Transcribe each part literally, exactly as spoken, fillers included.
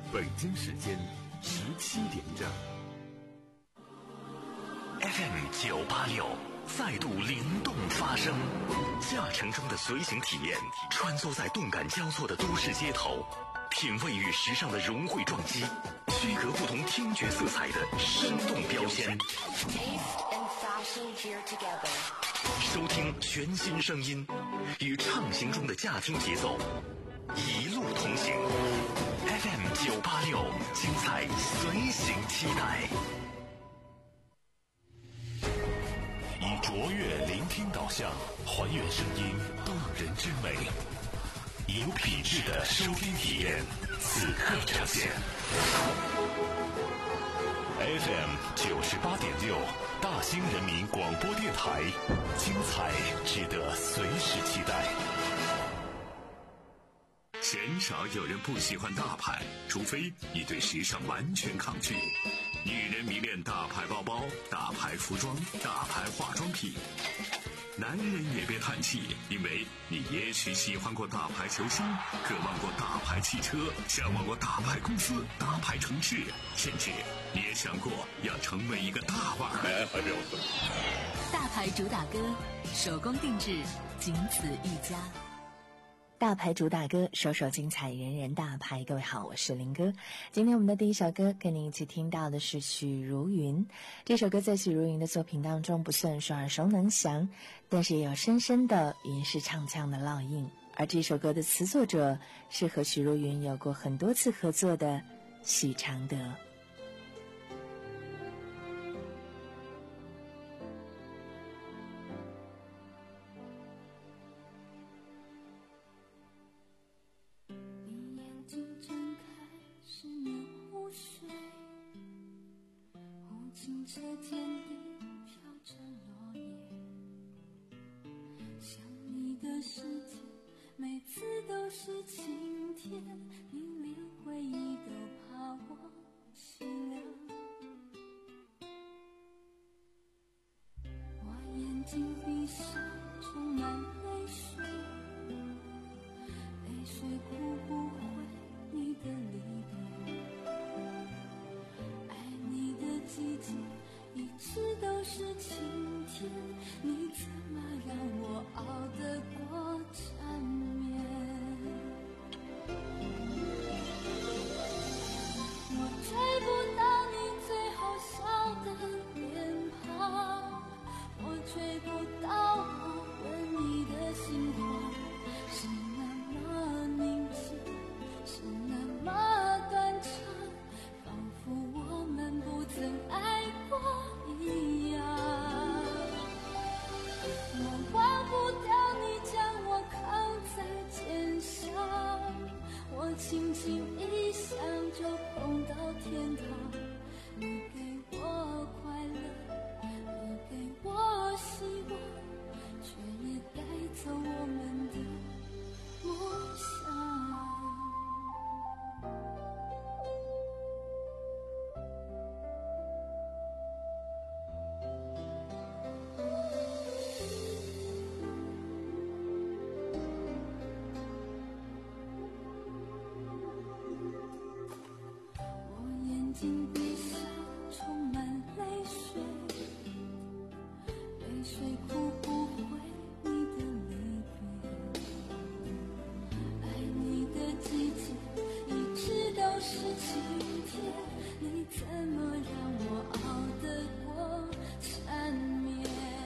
北京时间十七点整。 F M 九八六再度灵动发声，驾乘中的随行体验，穿梭在动感交错的都市街头，品味与时尚的融汇撞击，区隔不同听觉色彩的生动标签。收听全新声音，与畅行中的驾听节奏一路同行。F M 九八六，精彩随行期待。以卓越聆听导向，还原声音动人之美，以有品质的收听体验，此刻呈现。F M 九十八点六，大兴人民广播电台，精彩值得随时期待。 鲜少有人不喜欢大牌，除非你对时尚完全抗拒。女人迷恋大牌包包、大牌服装、大牌化妆品。男人也别叹气，因为你也许喜欢过大牌球星，渴望过大牌汽车，向往过大牌公司、大牌城市，甚至你也想过要成为一个大腕儿。 大牌主打歌，手工定制，仅此一家。 大牌主打歌，首首精彩，人人大牌。各位好，我是林哥。今天我们的第一首歌跟您一起听到的是许茹芸。这首歌在许茹芸的作品当中不算是耳熟能详，但是也有深深的吟诗唱腔的烙印。而这首歌的词作者是和许茹芸有过很多次合作的许常德。 这天地飘着落叶，想你的世界每次都是晴天，明连回忆都怕我凄凉。我眼睛闭上，充满泪水，泪水哭不回你的离别，爱你的季节一直都是晴天，你怎么让我熬得过缠绵？我追不到你最后笑的脸庞，我追不到我吻你的心慌，是那么宁静，是那么断肠，仿佛我们不曾爱过一样。我忘不掉你将我扛在肩上，我轻轻一想就碰到天堂。你给我快乐，你给我希望，却也带走我们的梦想。眼睛闭上，充满泪水，泪水哭不回你的离别，爱你的季节一直都是晴天，你怎么让我熬得过缠绵？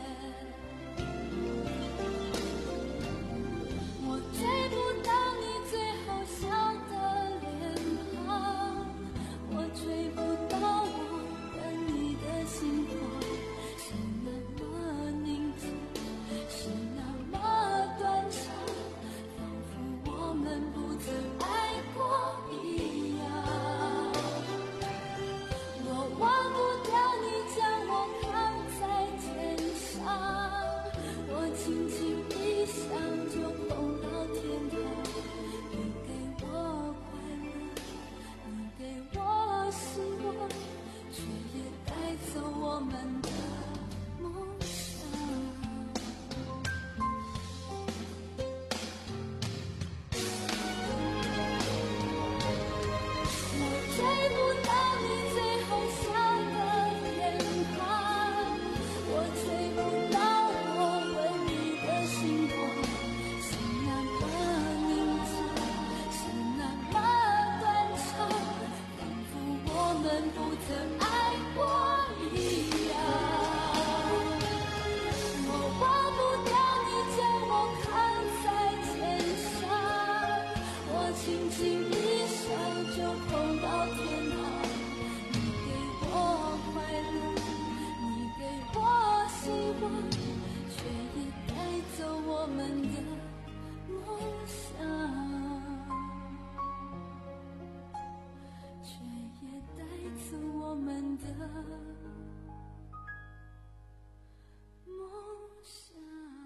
我追不到你最后笑的脸庞，我追不到我吻你的心慌，是那么宁静，是那么断肠，仿佛我们不曾爱过一样。我忘不掉你将不到你最后笑的脸庞，我追不到我吻你的星光，是那么宁静，是那么短长，仿佛我们不曾爱过一样。我忘不掉你将我扛在肩上，我轻轻一笑就碰到天堂。你给我快乐，你给我希望，却也带走我们的梦想，却也带走我们的梦想。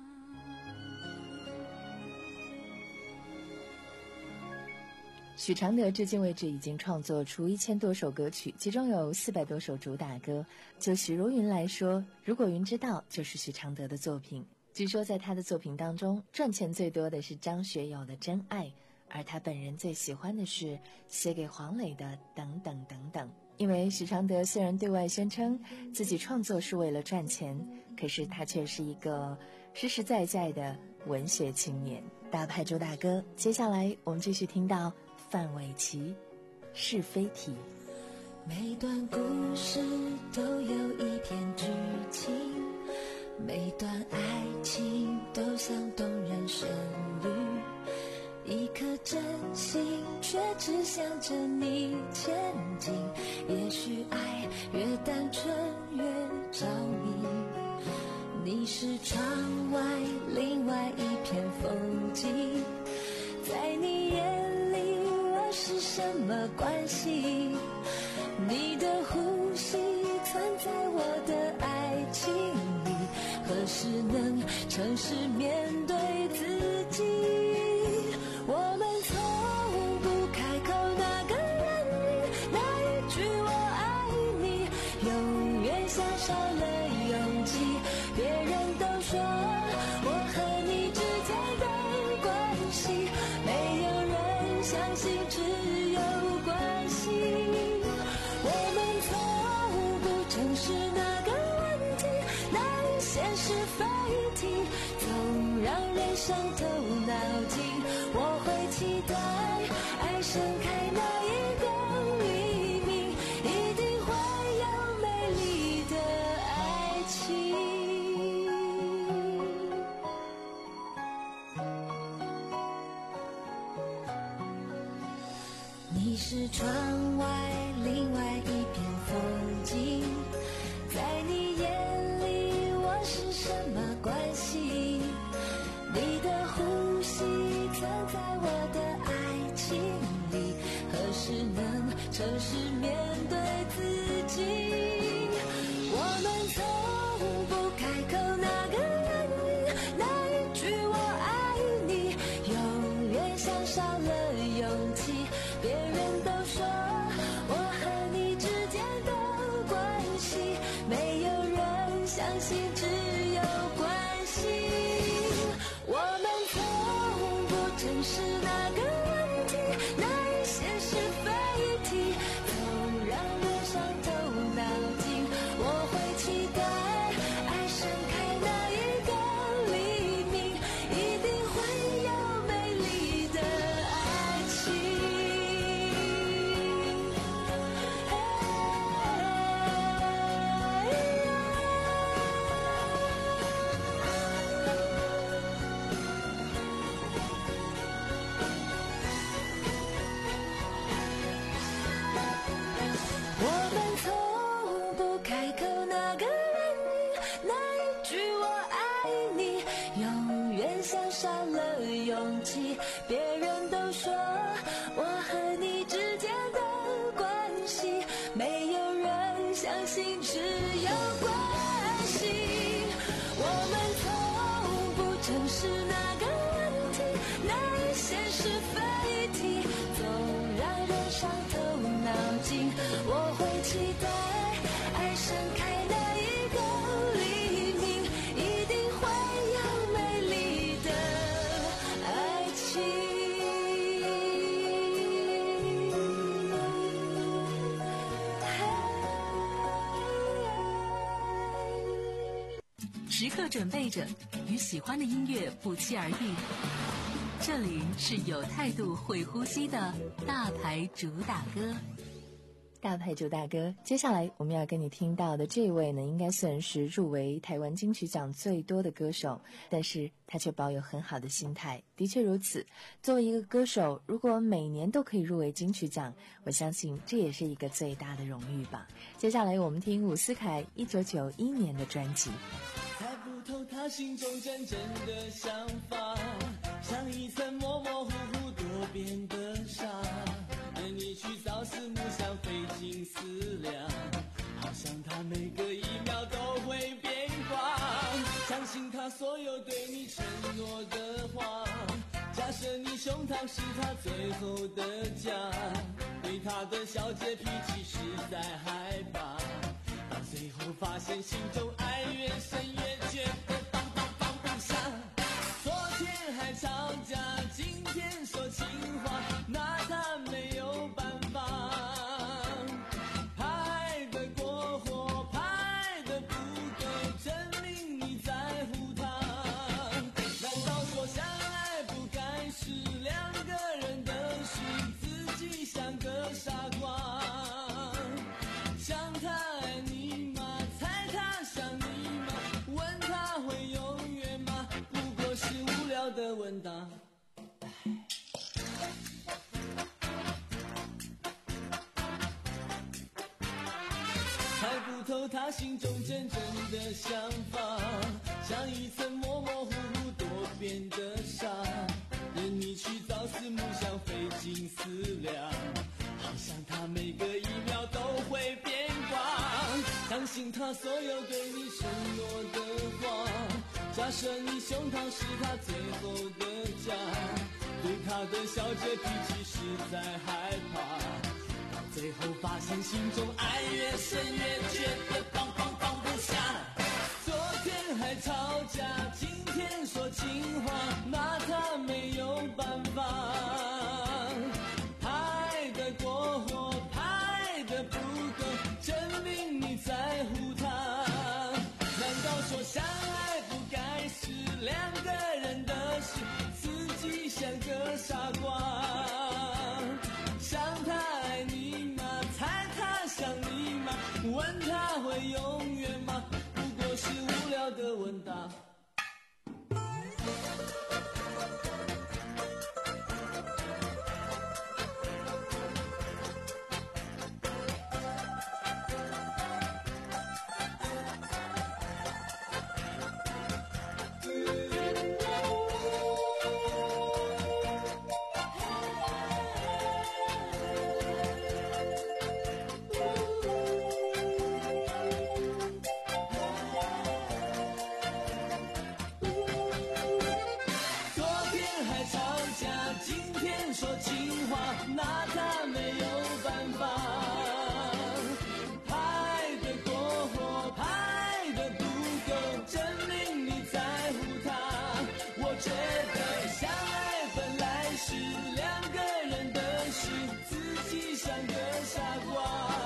许常德至今为止已经创作出一千多首歌曲，其中有四百多首主打歌。就许茹芸来说，《如果云知道》就是许常德的作品。据说在他的作品当中，赚钱最多的是张学友的《真爱》，而他本人最喜欢的是写给黄磊的《等等等等》。因为许常德虽然对外宣称自己创作是为了赚钱，可是他却是一个实实在在的文学青年。大牌主打歌，接下来我们继续听到范玮琪是非题。 每段故事都有一篇剧情，每段爱情都像动人旋律，一颗真心却只想着你前进。也许爱越单纯越着迷，你是窗外另外一片风景，在你眼里我是什么关系？你的呼吸存在我的爱情里，何时能诚实面对自己？我们从不开口那个原因，那一句我爱你永远像少了勇气。别人都说我和你之间的关系，没有人相信只有关系。我们从不正视那个问题，那一些是非题，总让人伤透脑筋。我会期待爱盛开那一个黎明，一定会有美丽的爱情。你是窗外另外一片风景，在你眼里我是什么关系？你的呼吸存在我的爱情里，何时能诚实面对自己？我们从不开口那个原因，那一句我爱你永远像少了勇气。别人都说我和你之间的关系，没有人相信只有关系。我们从不正视那个问题，那一些是非题，总让人伤透脑筋。我会期待爱盛开那一个黎明，一定会有美丽的爱情。我们从不开口那个原因，那一句我爱你永远像少了勇气。别人都说我和你之间的关系，没有人相信只有关系。我们从不正视那个问题，那一些是非题，总让人伤透脑筋。我会期待爱盛开那一个黎明，一定会有美丽的爱情。 时刻准备着与喜欢的音乐不期而遇。这里是有态度会呼吸的大牌主打歌。 大牌主打歌，接下来我们要跟你听到的这位呢，应该算是入围台湾金曲奖最多的歌手，但是他却保有很好的心态。的确如此，作为一个歌手，如果每年都可以入围金曲奖，我相信这也是一个最大的荣誉吧。接下来我们听伍思凯一九九一年的专辑。 猜不透他心中真正的想法，像一层模模糊糊多变的沙，任你去朝思暮想费尽思量，好像他每个一秒都会变化，相信他所有对你承诺的话，假设你胸膛是他最后的家，对他的小姐脾气实在害怕，到最后发现心中爱越深越觉得放放放不下，昨天还吵架，今天说情话，拿他没有办法，拍得过火，拍得不够，证明你在乎他，难道说相爱不该是两个人的事，自己像个傻瓜，想他爱你吗？猜他想你吗？问他会永远吗？不过是无聊的问答。猜不透他心中真正的想法，像一层模模糊糊多变的沙，任你去朝思暮想费尽思量，好像他每个一秒都会变卦，相信他所有对你承诺的话，假设你胸膛是他最后的家，对他的小姐脾气实在害怕，到最后发现心中爱越深越觉得放放放不下，昨天还吵架，今天说情话，拿他没有办法，拍得过火，拍得不够，证明你在乎他，难道说相爱不该是两个人的事，自己像个傻瓜，想他爱你吗？猜他想你吗？问他会永远吗？不过是无聊的问答。拿他没有办法，拍得过火，拍得不够，证明你在乎他，我觉得相爱本来是两个人的事，自己像个傻瓜，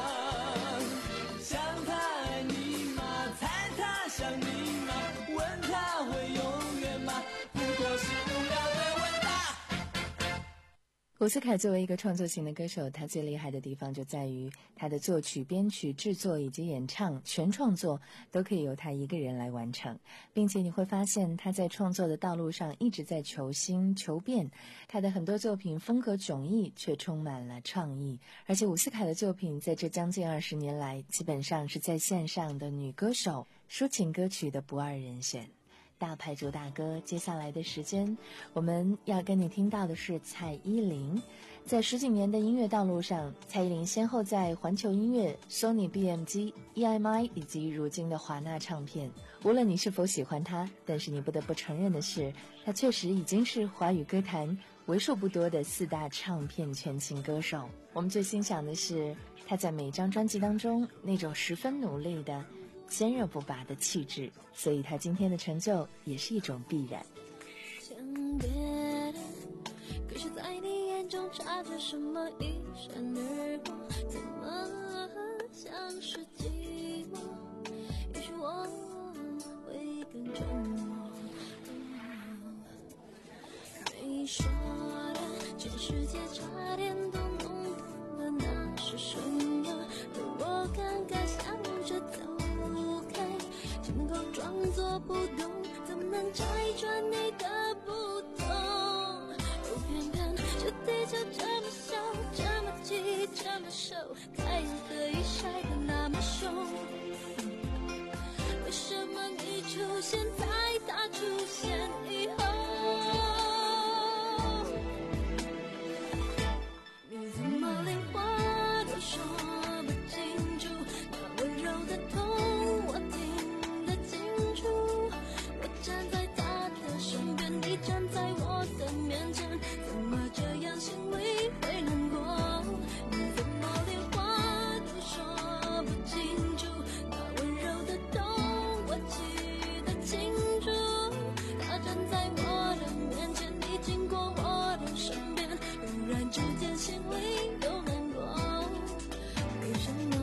想他爱你吗？猜他想你吗？问他会永远吗？不过是无聊的问答。 伍思凯作为一个创作型的歌手，他最厉害的地方就在于他的作曲、编曲、制作以及演唱全创作都可以由他一个人来完成，并且你会发现他在创作的道路上一直在求新求变，他的很多作品风格迥异却充满了创意，而且伍思凯的作品在这将近二十年来基本上是在线上的女歌手抒情歌曲的不二人选。大牌主打歌，接下来的时间我们要跟你听到的是蔡依林。在十几年的音乐道路上，蔡依林先后在环球音乐、Sony B M G、E M I 以及如今的华纳唱片，无论你是否喜欢她，但是你不得不承认的是，她确实已经是华语歌坛为数不多的四大唱片全勤歌手。我们最欣赏的是她在每张专辑当中那种十分努力的坚韧不拔的气质，所以他今天的成就也是一种必然。 想别的，可是在你眼中插着什么一闪而过，怎么像是寂寞？也许我会更世界差点都弄懂了那是什么，而我刚刚想着走开，只能够装作不懂，怎么能拆穿你的不懂？可偏偏这地球这么小，这么急，这么瘦，太阳可以晒得那么凶，为什么你出现在他出现以后？你怎么连话都说不清楚？那温柔的痛我听得清楚。我站在他的身边，你站在我的面前，怎么这样心里会难过？你怎么连话都说不清楚？那温柔的痛我记得清楚。他站在我的面前，你经过我的身边，突然之间心里有难过，为什么？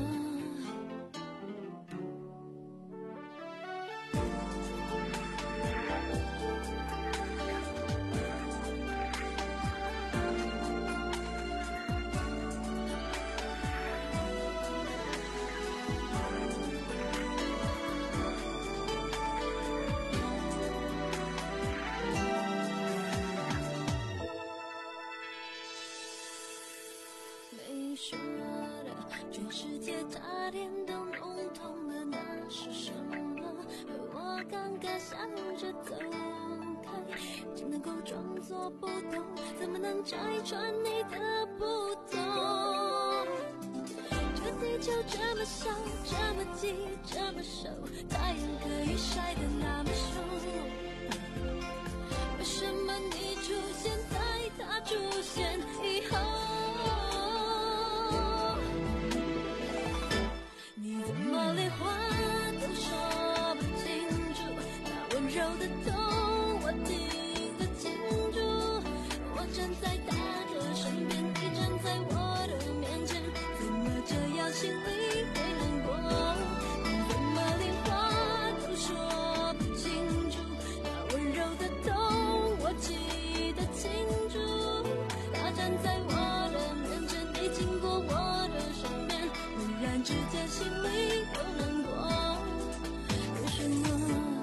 没说的，全世界差点都弄懂了那是什么，而我刚刚想着走开，只能够装作不懂，怎么能拆穿你的不懂？这地球这么小，这么急，这么瘦，太阳可以晒得那么凶，为什么你出现在他出现以后？你怎么连话都说不清楚？那温柔的痛我听得清楚。我站在他的身边，你站在我的面前，怎么这样心里会难过？你怎么连话都说不清楚？那温柔的痛我记得清楚。他站在我的面前，你经过我的身边，突然之间心里有难过，为什么？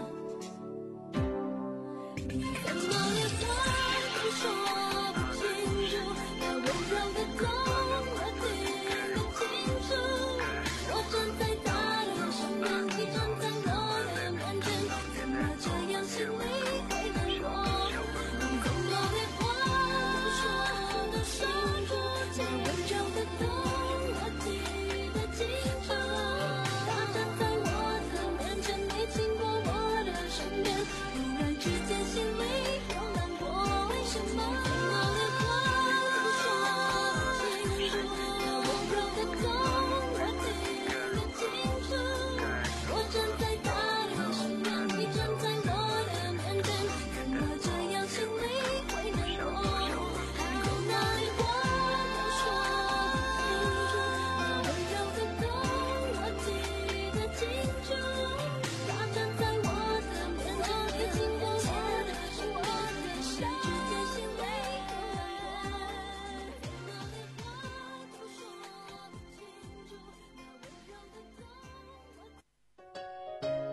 你怎么连话都说不清楚？那温柔的痛我听得清楚。我站在他的身边，你站在我的面前，怎么这样心里会难过？你怎么连话都说不清楚？那温柔的痛我记得清楚。他站在我的面前，你经过我的身边，突然之间心里有难过，为什么？怎么连话都说不清楚？那温柔的痛我听得清楚。我站在他的身边，你站在我的面前，怎么这样心里会难过？还有哪里话都说不清楚？那温柔的痛我记得清楚。他站在我的面前，你经过我的身边，突然之间心里有难过。怎么连话都说不清楚？那温柔的痛我。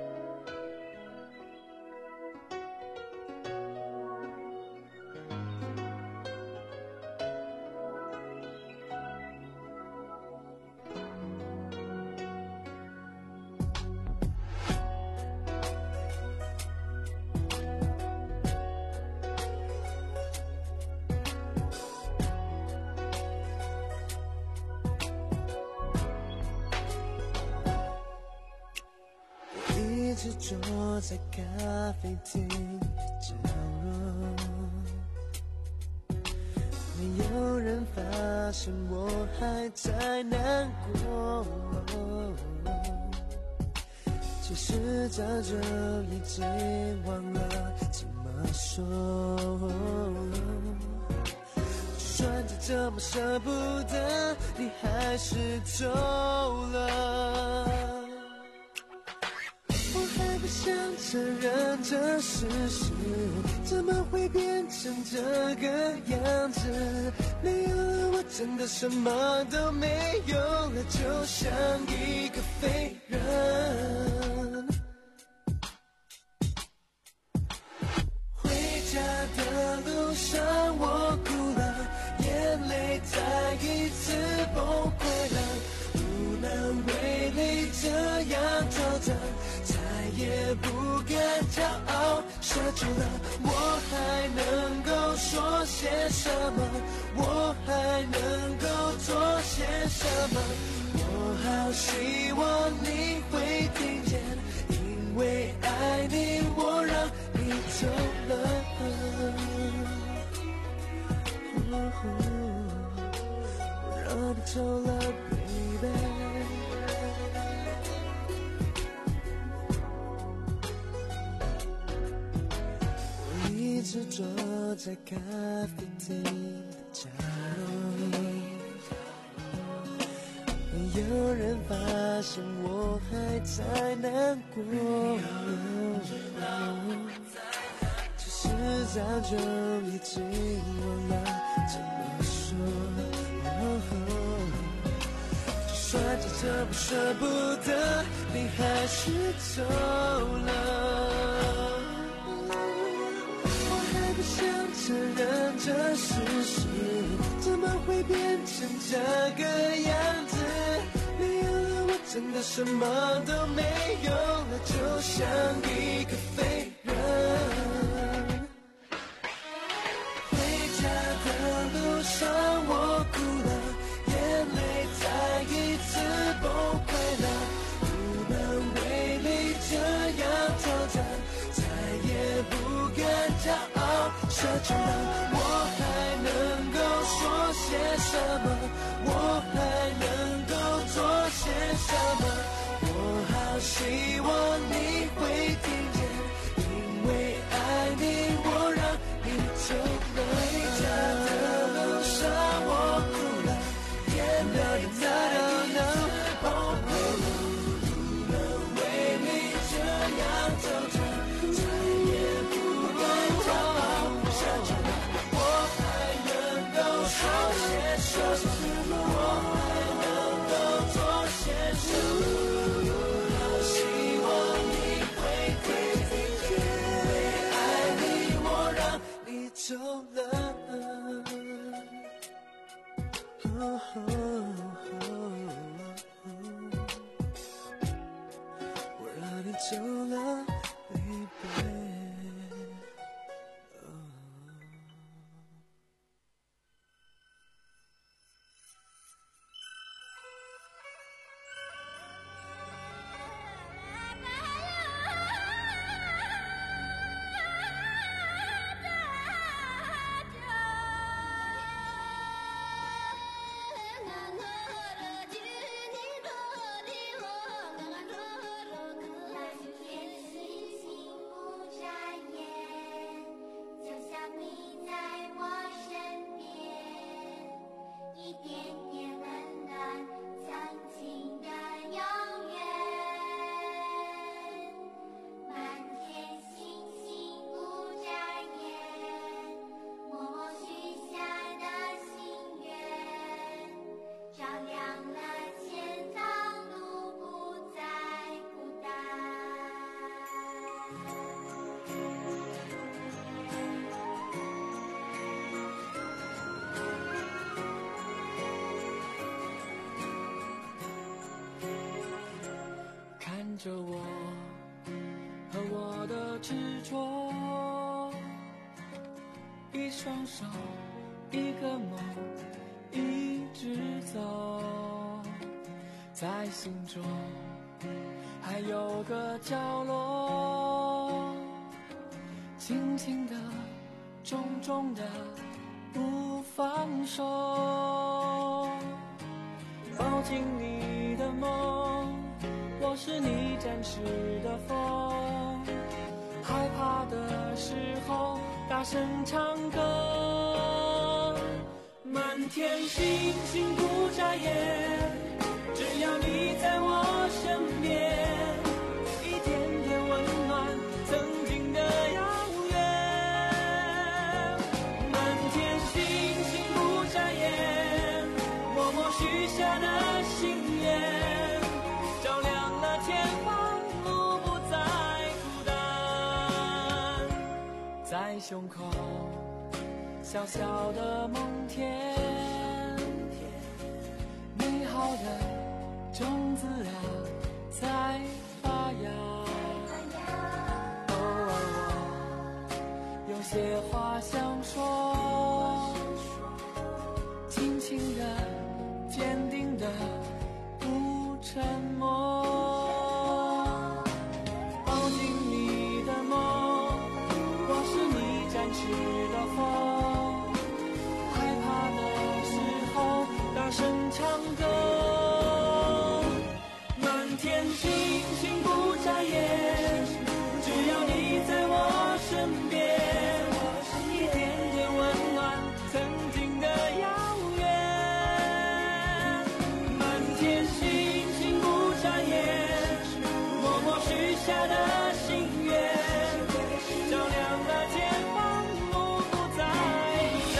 一直坐在咖啡厅角落，没有人发现我还在难过。其实早就已经忘了怎么说，就算再怎么舍不得，你还是走了。我还不想承认这事实，怎么会变成这个样子？没有了我真的什么都没有了，就像一个废人。回家的路上我哭了，眼泪再一次崩溃了，无能为力这样走着，再也不敢骄傲奢求了。我还能够说些什么？我还能够做些什么？我好希望你会听见，因为爱你我让你走了，我让你走了 baby。一直坐在咖啡厅的角落，有人发现我还在难过，其实早就已经忘了怎么说，就算真的不舍不得，你还是走了。想承认这事实，怎么会变成这个样子？没有了我真的什么都没有了，就像一个废人。回家的路上我哭了，眼泪再一次崩溃了，无能为力这样走着，再也不敢骄傲奢求了。我还能够说些什么？我还能够做些什么？我好希望你会听见，因为爱你我让你走了。回家的路上我哭了，眼泪再一次崩溃了，无能为力这样走着，再也不敢骄傲奢求了。我还能够说些什么？我还能够做些什么？好希望你会听见，因为爱你我让你走了，哦我让你走了 baby。看着我和我的执着，一双手，一个梦，一直走，在心中还有个角落，轻轻的，重重的，不放手，抱紧你的梦，我是你展翅的风，害怕的时候大声唱歌，满天星星不眨眼，只要你在我身边，一点点温许下的心愿，照亮了前方路，不再孤单。在胸口小小的梦田，美好的种子啊在发芽。偶尔我有些话想说，轻轻的坚定的不沉默。抱紧你的梦，我是你展翅的风，害怕的时候大声唱歌。满天星星不眨眼，只要你在我身边，一点点温暖曾经的遥远。满天星星不眨眼，默默许下的心愿，照亮了前方路，不再孤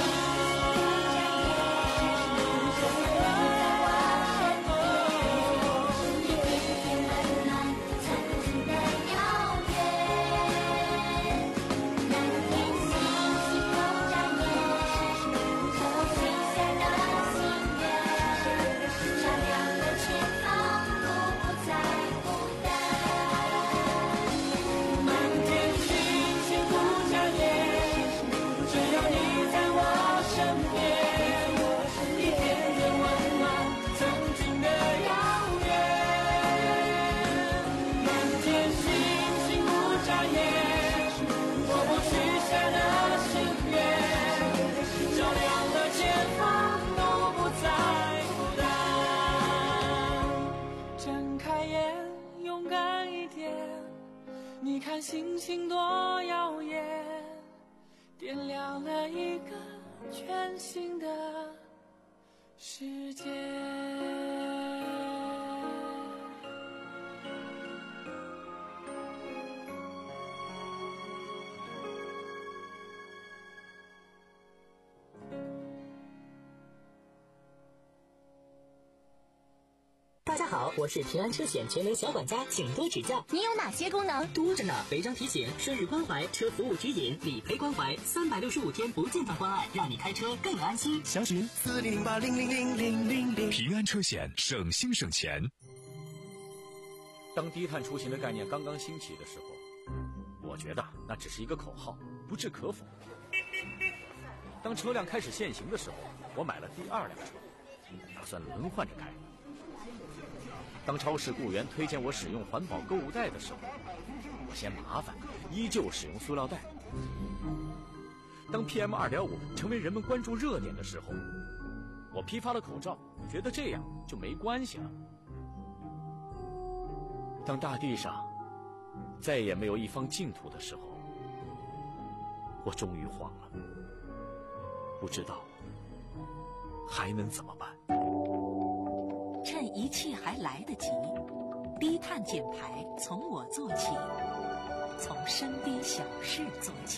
你看星星多耀眼，点亮了一个全新的世界。 大家好，我是平安车险全能小管家，请多指教。 你有哪些功能？ 多着呢，违章提醒、生日关怀、车服务指引、理赔关怀，三百六十五天不间断关爱，让你开车更安心。 详询四零零八零零零零零零。 平安车险，省心省钱。 当低碳出行的概念刚刚兴起的时候，我觉得那只是一个口号，不置可否。当车辆开始限行的时候，我买了第二辆车，打算轮换着开。当超市雇员推荐我使用环保购物袋的时候，我嫌麻烦，依旧使用塑料袋。当 P M 二点五 成为人们关注热点的时候，我批发了口罩，觉得这样就没关系了。当大地上再也没有一方净土的时候，我终于慌了，不知道还能怎么办。 趁一切还来得及，低碳减排从我做起，从身边小事做起。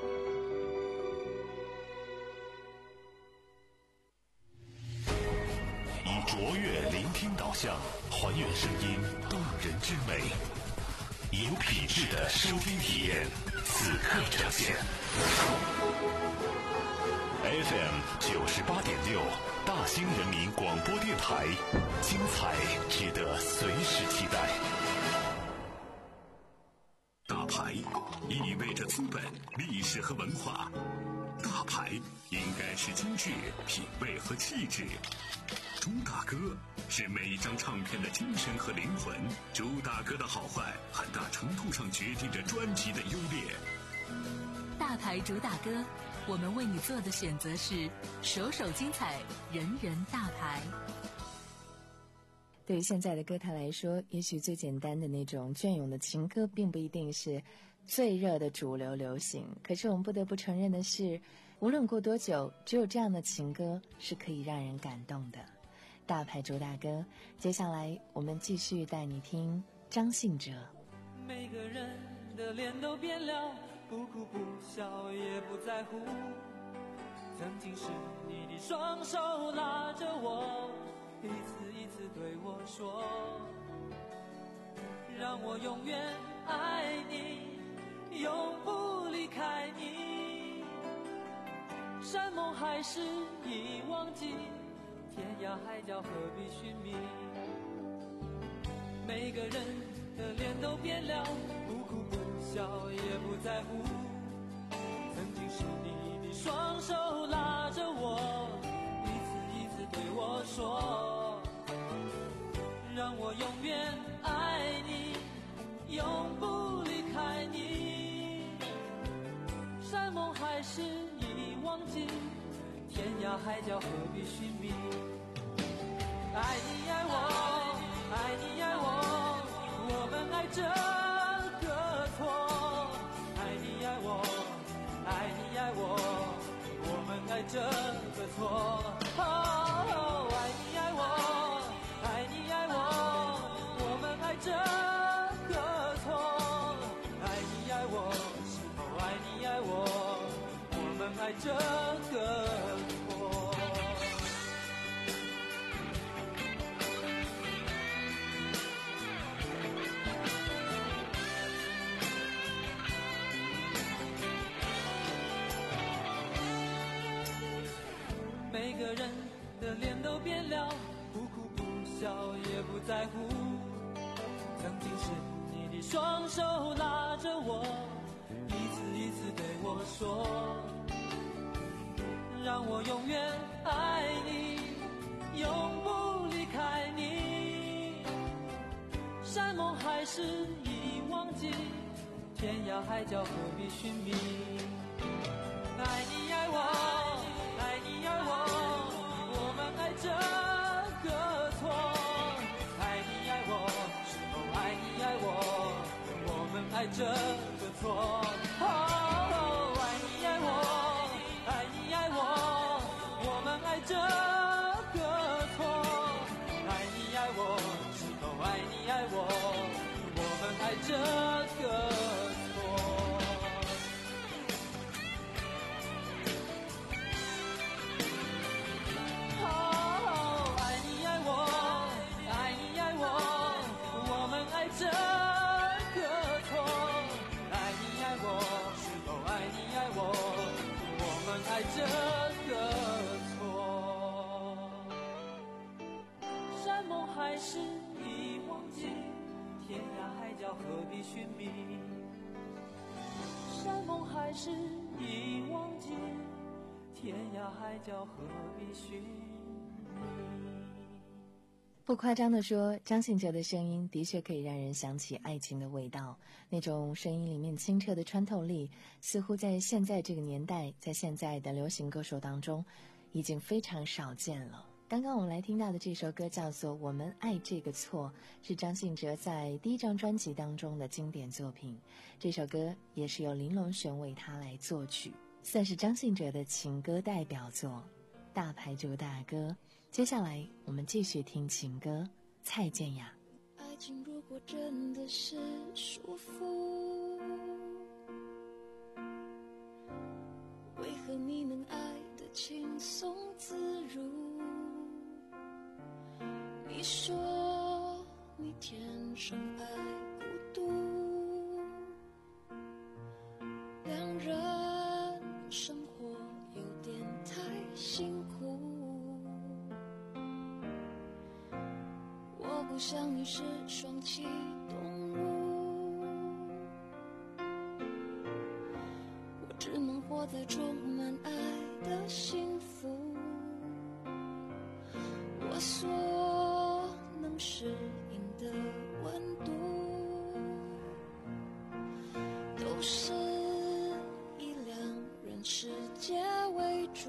以卓越聆听导向，还原声音动人之美，有品质的收听体验，此刻呈现。F M 九十八点六，大兴人民广播电台，精彩值得随时期待。 大牌意味着资本、历史和文化，大牌应该是精致、品味和气质。朱大哥是每一张唱片的精神和灵魂，朱大哥的好坏很大程度上决定着专辑的优劣。 大牌主打歌，我们为你做的选择是首首精彩，人人大牌。 对于现在的歌坛来说，也许最简单的那种隽永的情歌并不一定是最热的主流流行，可是我们不得不承认的是，无论过多久，只有这样的情歌是可以让人感动的。大牌主打歌，接下来我们继续带你听张信哲。 每个人的脸都变了，不哭不笑也不在乎，曾经是你的双手拉着我， 说，让我永远爱你，永不离开你。山盟海誓已忘记，天涯海角何必寻觅。每个人的脸都变了，不哭不笑也不在乎。曾经是你的双手拉着我，一次一次对我说，让我永远爱你，永不离开你。山盟海誓已忘记，天涯海角何必寻觅。爱你爱我，爱你爱我，我们爱这个错。爱你爱我，爱你爱我，我们爱这个错。哦，爱你爱我，爱你爱我，我们爱这个错。爱你爱我，是否爱你爱我，我们爱这个错。每个人的脸都变了，不哭不笑也不在乎。曾经是你的双手拉着我，一次一次对我说，让我永远爱你，永不离开你。山盟海誓已忘记，天涯海角何必寻觅。爱你爱我，爱你爱我，我们爱这个错。爱你爱我，是否爱你爱我，我们爱这个错。哦，爱你爱我，爱你爱我，我们爱这个错。爱你爱我，是否爱你爱我，我们爱这个错。这个错，爱你爱我，是否爱你爱我，我们爱这个错。山盟海誓已忘记，天涯海角何必寻觅。山盟海誓已忘记，天涯海角何必寻觅。 不夸张地说，张信哲的声音的确可以让人想起爱情的味道，那种声音里面清澈的穿透力，似乎在现在这个年代，在现在的流行歌手当中已经非常少见了。刚刚我们来听到的这首歌叫做《我们爱这个错》，是张信哲在第一张专辑当中的经典作品。这首歌也是由林隆璇为他来作曲，算是张信哲的情歌代表作，大牌主打歌。接下来我们继续听情歌，蔡健雅。 爱情如果真的是束缚，为何你能爱得轻松自如？你说你天生爱孤独，两人生活有点太辛苦。我不像你是双栖动物，我只能活在充满爱的幸福。我所能适应的温度，都是以两人世界为主。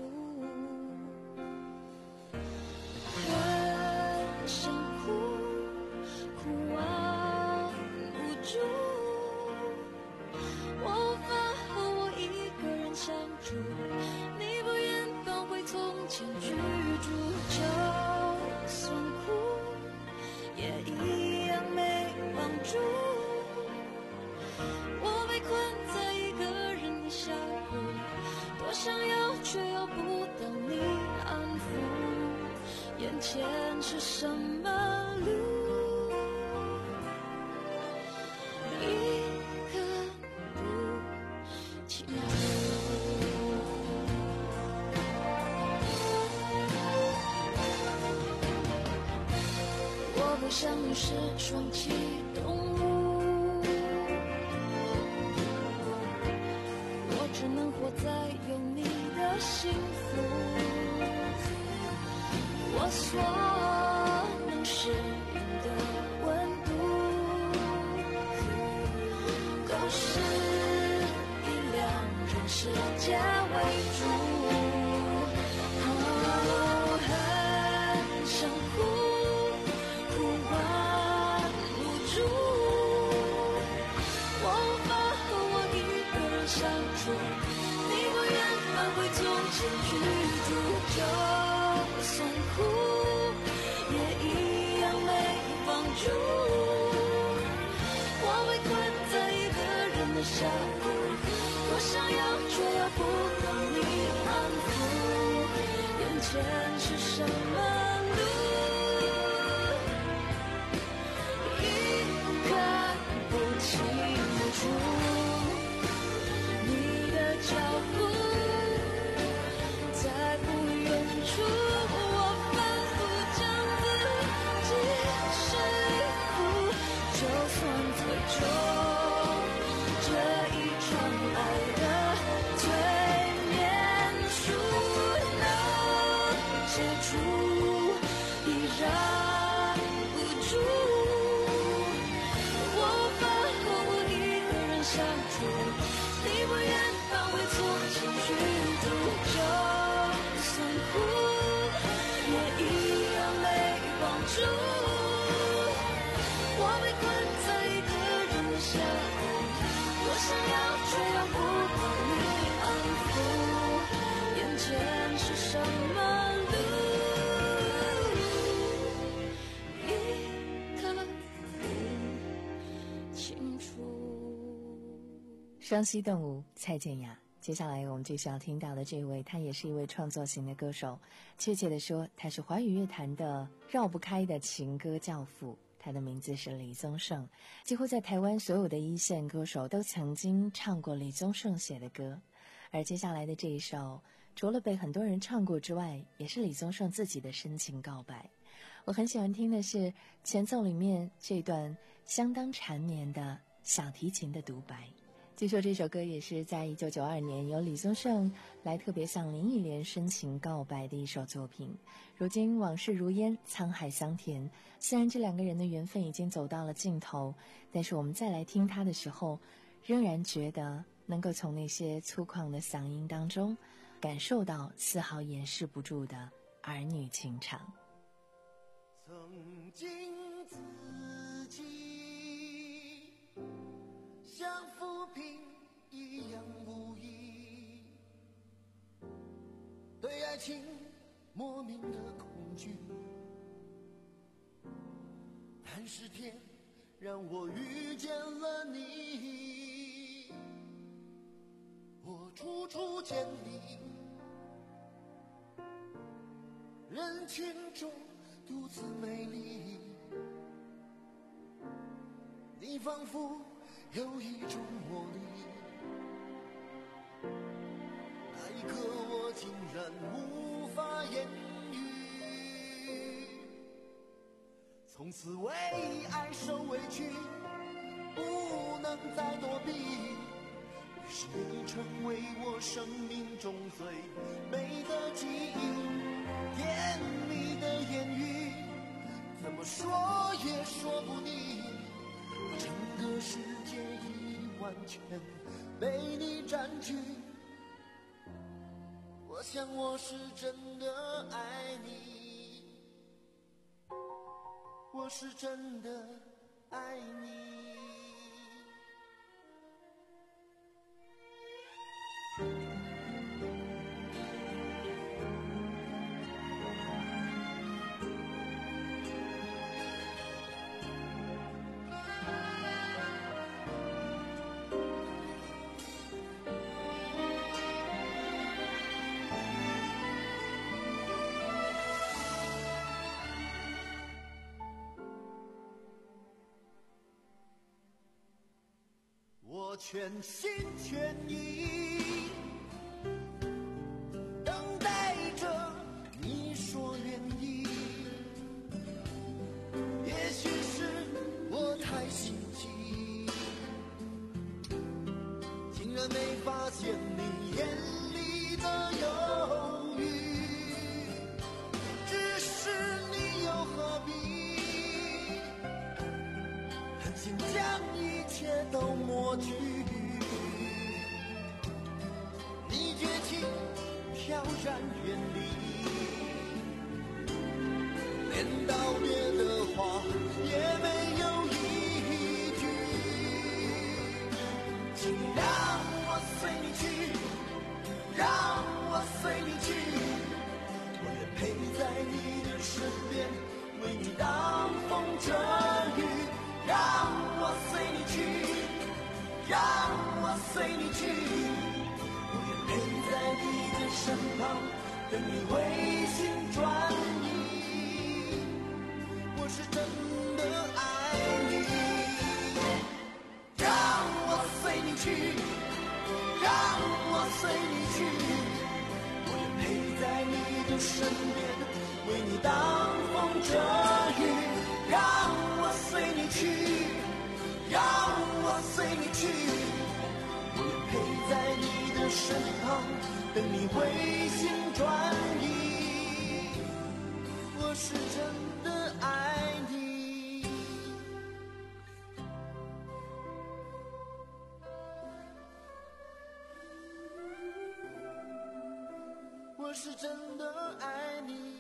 很想哭，哭啊无助，我无法和我一个人相处，你不愿返回从前居住，就算哭也一样没帮助。我被困在一个人的小屋，多想要却要不到你安抚，眼前是什么路？ 我不想你是双栖动物，我只能活在有你的幸福。我所能适应的温度，都是以两人世界为主。就算哭，也一样没帮助。我被困在一个人的峡谷，我想要却要不到你安抚。眼前是什么路，已看不清楚。你的脚步在不远处，我反复将自己说服，就算最终这一场爱的催眠术能解除，依然不住，我无法和我一个人相处，你不愿放回从前去度，就算哭也一样没帮助。我被困在一个人的峡谷，我想要却要不到你安抚。眼前是什么路，一刻不清楚。 双栖动物蔡健雅。接下来我们就需要听到的这位，他也是一位创作型的歌手，确切的说他是华语乐坛的绕不开的情歌教父，他的名字是李宗盛。几乎在台湾所有的一线歌手都曾经唱过李宗盛写的歌，而接下来的这一首除了被很多人唱过之外，也是李宗盛自己的深情告白。我很喜欢听的是前奏里面这段相当缠绵的小提琴的独白。据说这首歌也是在一九九二年由李宗盛来特别向林忆莲深情告白的一首作品。如今往事如烟，沧海桑田，虽然这两个人的缘分已经走到了尽头，但是我们再来听他的时候，仍然觉得能够从那些粗犷的嗓音当中感受到丝毫掩饰不住的儿女情长。 曾经自己像浮萍一样无依，对爱情莫名的恐惧，但是天让我遇见了你，我处处见你，人群中独自美丽，你仿佛有一种魔力，那一刻我竟然无法言语，从此为爱受委屈，不能再躲避，于是你成为我生命中最美的记忆，甜蜜的言语怎么说也说不腻，整个世界已完全被你占据，我想我是真的爱你，我是真的爱你。我全心全意等待着你说愿意，也发现你眼里的犹豫，只是你又何必狠心将一切都抹去？你绝情飘然远离，连道别的话也没有一句。请你让我随你去，让我随你去，我愿陪在你的身边，为你挡风遮雨。让我随你去，让我随你去，我愿陪在你的身旁，等你回心转意。我是真的爱你，让我随你去，让我随你去，我愿陪在你的身边，为你挡风遮雨。让我随你去，让我随你去，我愿陪在你的身旁，等你回心转意。我是真的爱你，我是真的爱你。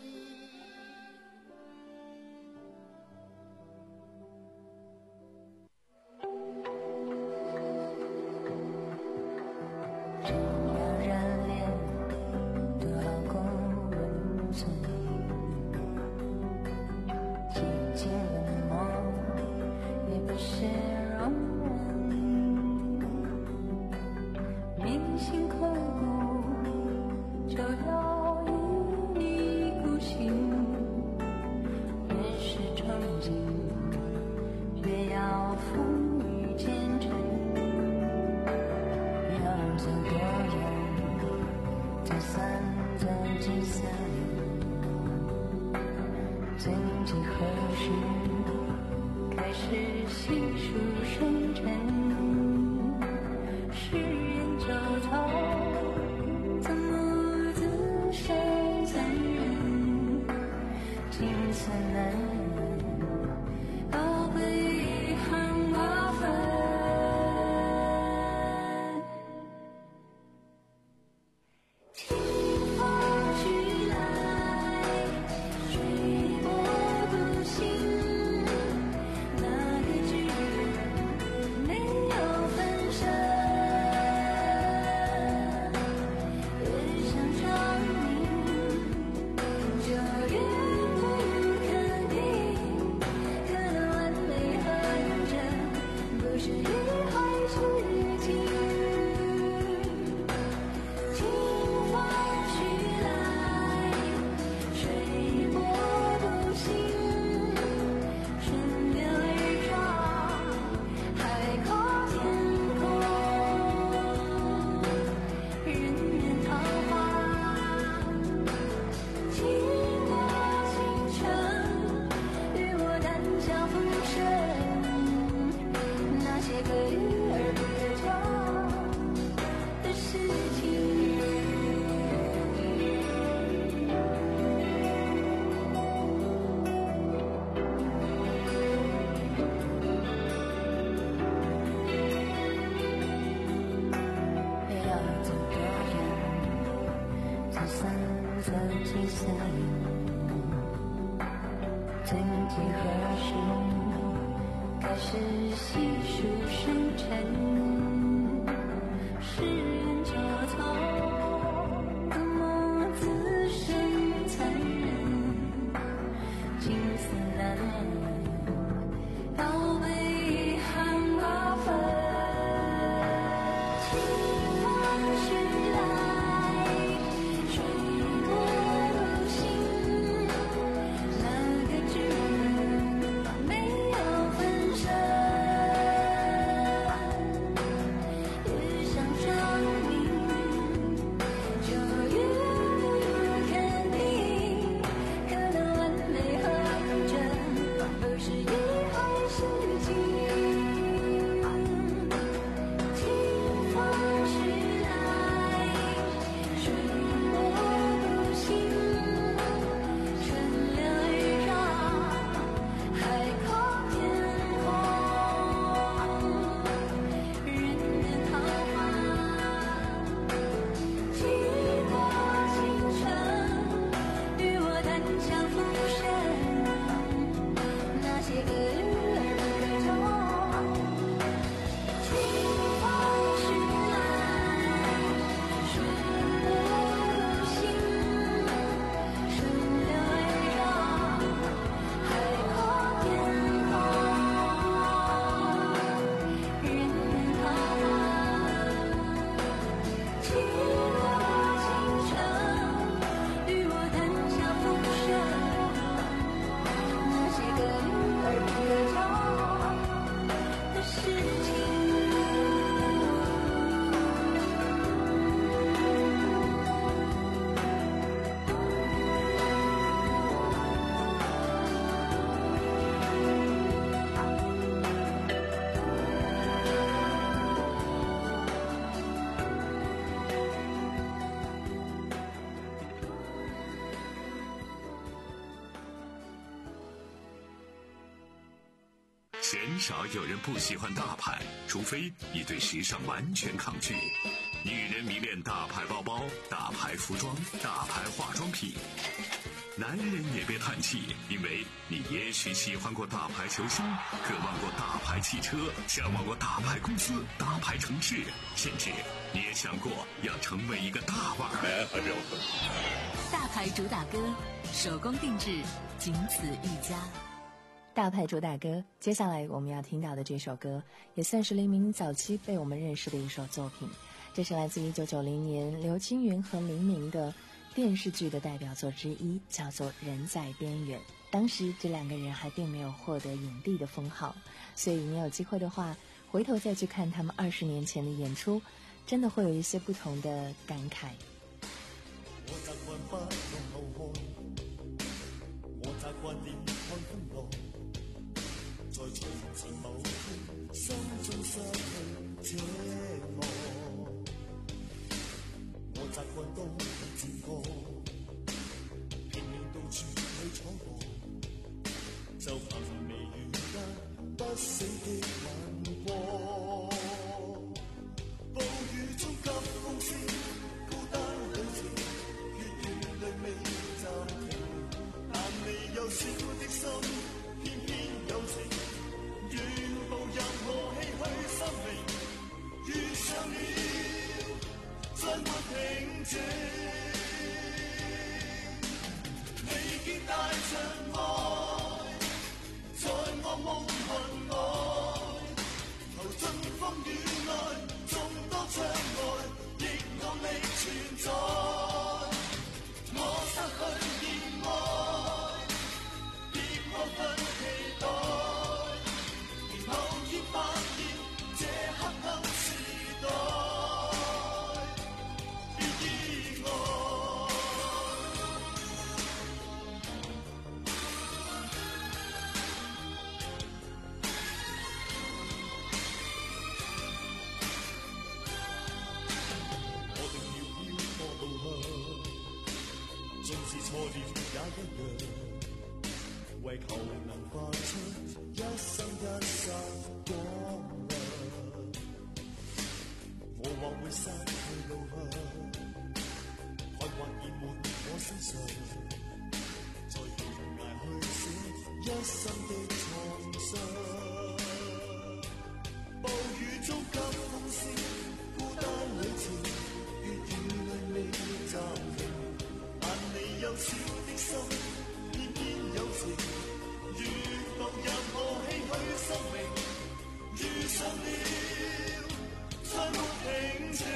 鲜少有人不喜欢大牌，除非你对时尚完全抗拒。女人迷恋大牌包包、大牌服装、大牌化妆品。男人也别叹气，因为你也许喜欢过大牌球星，渴望过大牌汽车，向往过大牌公司、大牌城市，甚至你也想过要成为一个大腕儿。 大牌主打歌，手工定制，仅此一家。 大牌主打歌，接下来我们要听到的这首歌，也算是黎明早期被我们认识的一首作品。这是来自一九九零年刘青云和黎明的电视剧的代表作之一，叫做《人在边缘》。当时这两个人还并没有获得影帝的封号，所以你有机会的话，回头再去看他们二十年前的演出，真的会有一些不同的感慨。 我習慣不向後看，我習慣點看風浪，在從前某天心中失去這愛。我習慣多日漸過，拼命到處去闖禍，就憑微緣間不死的眼光。暴雨中急風聲，孤單旅程，血與淚未暫停，但未有小的心，偏偏有情，願步入我唏噓生命，遇上了再沒平靜。你竟帶着愛，在我夢魂內，投進風雨內，眾多障礙，亦努力存在。我失去熱愛，別過分期待，某天發現這黑暗時代，別意外。我定要飄泊路向，縱是錯了也一樣，為求能發出一生一剎光亮。我或會失去路向，看或淹沒我身上，在懸崖去寫一生的創傷。暴雨中急風聲，孤單旅程，血與淚未暫停，但你幼小的心，偏偏有情，願步入我唏噓生命，遇上了再沒平靜。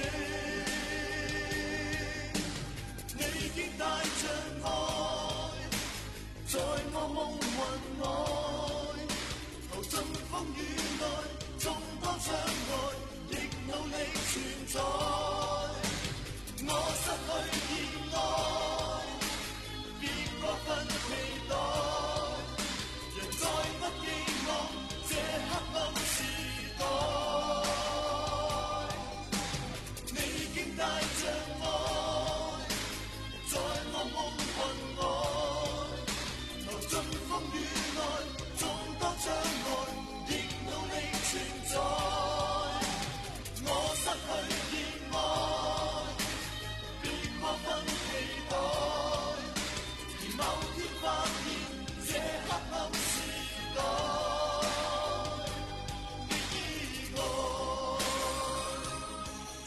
你竟帶着愛，在我夢魂內，投進風雨內，眾多障礙，亦努力存在。我失去熱愛，別過分期待，人再不希望這黑暗時代。你竟帶着愛，在我夢魂內，投進風雨內，眾多障礙，亦努力存在。我失去熱愛，別過分期待，而某天發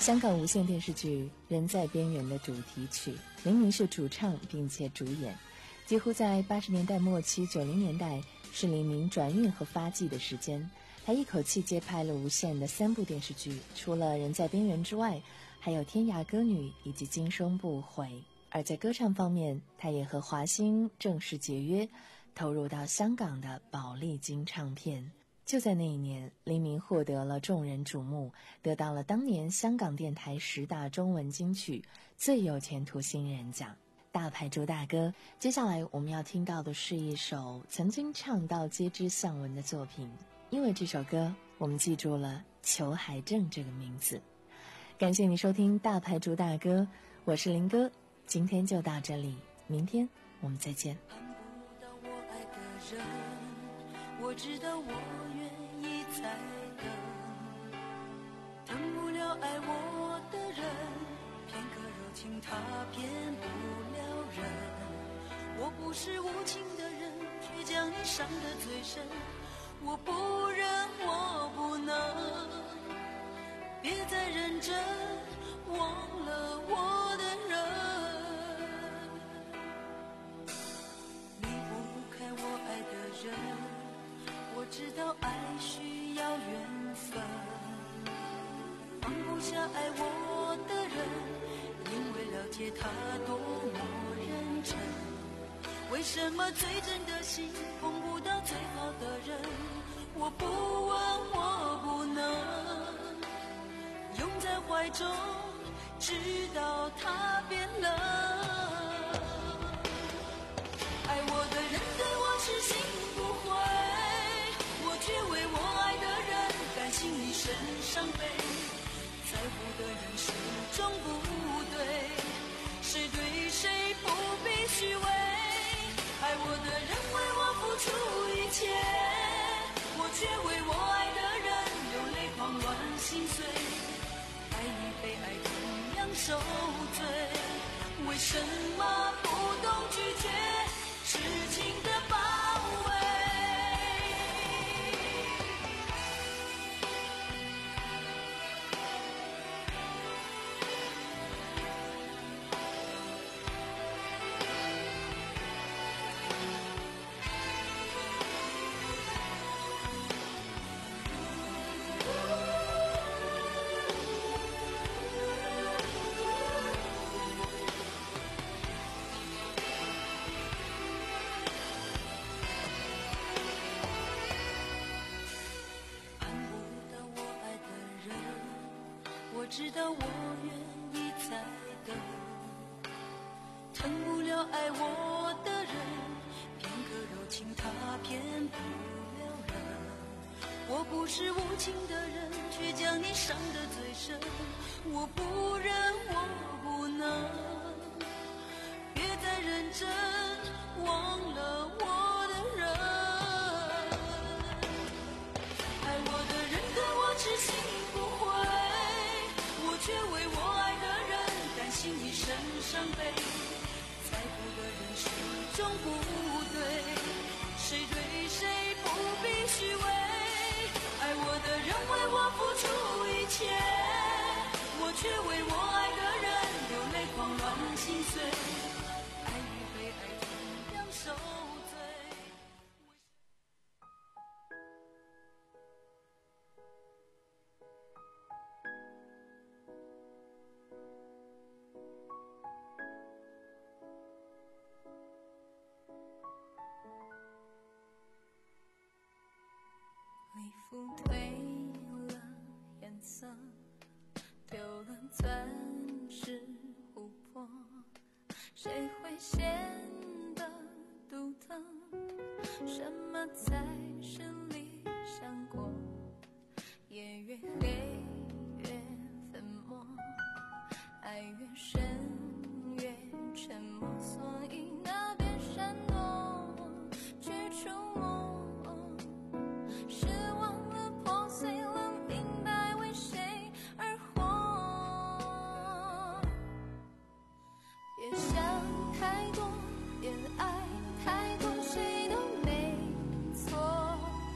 香港无线电视剧《人在边缘》的主题曲，林明是主唱并且主演。几乎在八十年代末期、九零年代是黎明转运和发迹的时间，他一口气接拍了无线的三部电视剧，除了《人在边缘》之外，还有《天涯歌女》以及《今生不悔》。而在歌唱方面，他也和华星正式解约，投入到香港的宝丽金唱片。就在那一年，黎明获得了众人瞩目，得到了当年香港电台十大中文金曲最有前途新人奖。大牌主打歌，接下来我们要听到的是一首曾经唱到街知巷闻的作品，因为这首歌我们记住了裘海正这个名字。感谢你收听大牌主打歌，我是林哥，今天就到这里，明天我们再见。 看不到我爱的人，我知道我愿意再等，等不了爱我的人，片刻柔情他骗不了人。我不是无情的人，却将你伤得最深。我不忍，我不能，别再认真忘了我的人。离不开我爱的人，我知道爱需要缘分，放不下爱我的人，因为了解他多么认真。为什么最真的心碰不到最好的人？我不问，我不能，拥在怀中，直到他变冷。爱我的人对我痴心不悔，我却为我爱的人甘心一生伤悲。在乎的人始终不对，谁对谁不必虚伪。爱我的人为我付出一切，我却为我爱的人流泪狂乱心碎。爱与被爱同样受罪，为什么不懂拒绝痴情的包围？知道我愿意再等，疼不了爱我的人，片刻柔情他骗不了人。我不是无情的人，却将你伤得最深。我不忍，我不能，别再认真忘了我的人。爱我的人对我痴心不悔，我却为我爱的人甘心一生伤悲。在乎的人始终不对，谁对谁不必虚伪。爱我的人为我付出一切，我却为我爱的人流泪狂乱心碎。爱与被爱同样受罪。 礼服褪了颜色，丢了钻石琥珀，谁会显得独特？什么才是理想国？夜越黑越粉末，爱越深越沉默，所以那边闪躲去触摸。失望了，破碎了，明白为谁而活。别想太多，别爱太多，谁都没错。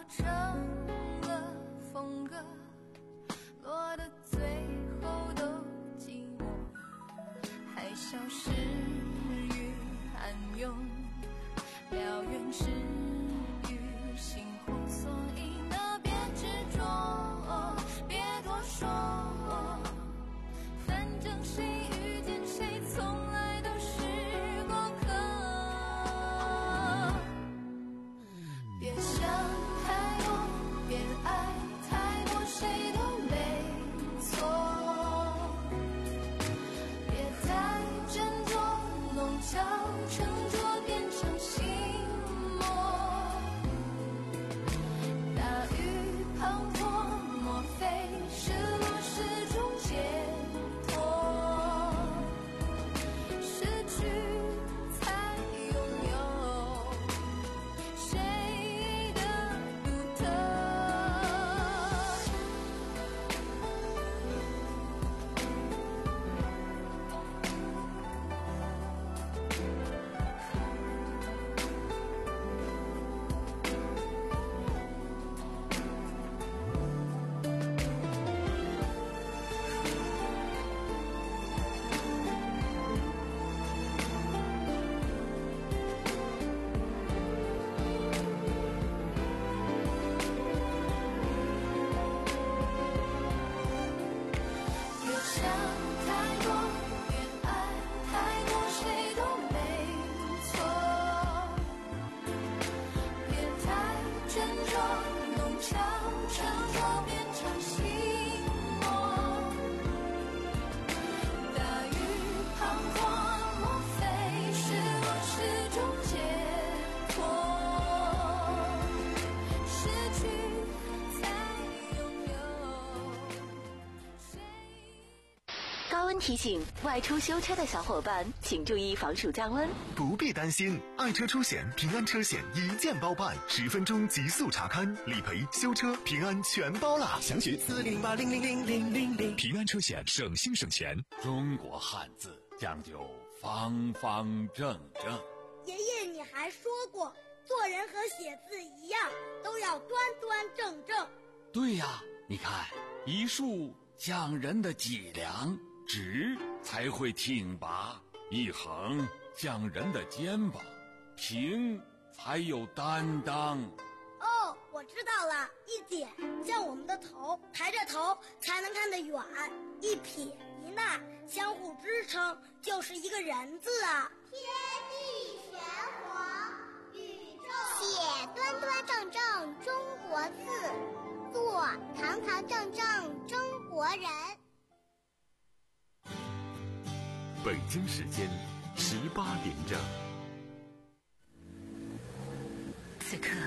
成了风格，落得最后都寂寞，还消失于暗涌，燎原是于星火，所以呢别执着，别多说，反正谁遇见谁从来都是过客，别想太多，别爱太多，谁都没错，别太斟酌，弄巧成拙变成心魔，大雨滂沱，莫非失落是种解脱，失去才拥有谁的独特。别想太多，别爱太多，谁都没错，别太斟酌，弄巧成拙变成心魔，大雨滂沱，莫非失落是种解脱，失去才拥有谁。 高温提醒，外出修车的小伙伴请注意防暑降温。 不必担心，爱车出险平安车险一键包办，十分钟极速查勘、理赔、修车，平安全包啦！详询四零八零零零零零零。 平安车险，省心省钱。 中国汉字讲究方方正正。 爷爷，你还说过，做人和写字一样，都要端端正正。 对呀，你看，一竖讲人的脊梁，直才会挺拔；一横讲人的肩膀，平才有担当。 哦，我知道了，一点像我们的头，抬着头才能看得远；一撇一捺相互支撑，就是一个人字啊。 天地玄黄，宇宙写端端正正中国字，做堂堂正正中国人。 北京时间十八点整。 此刻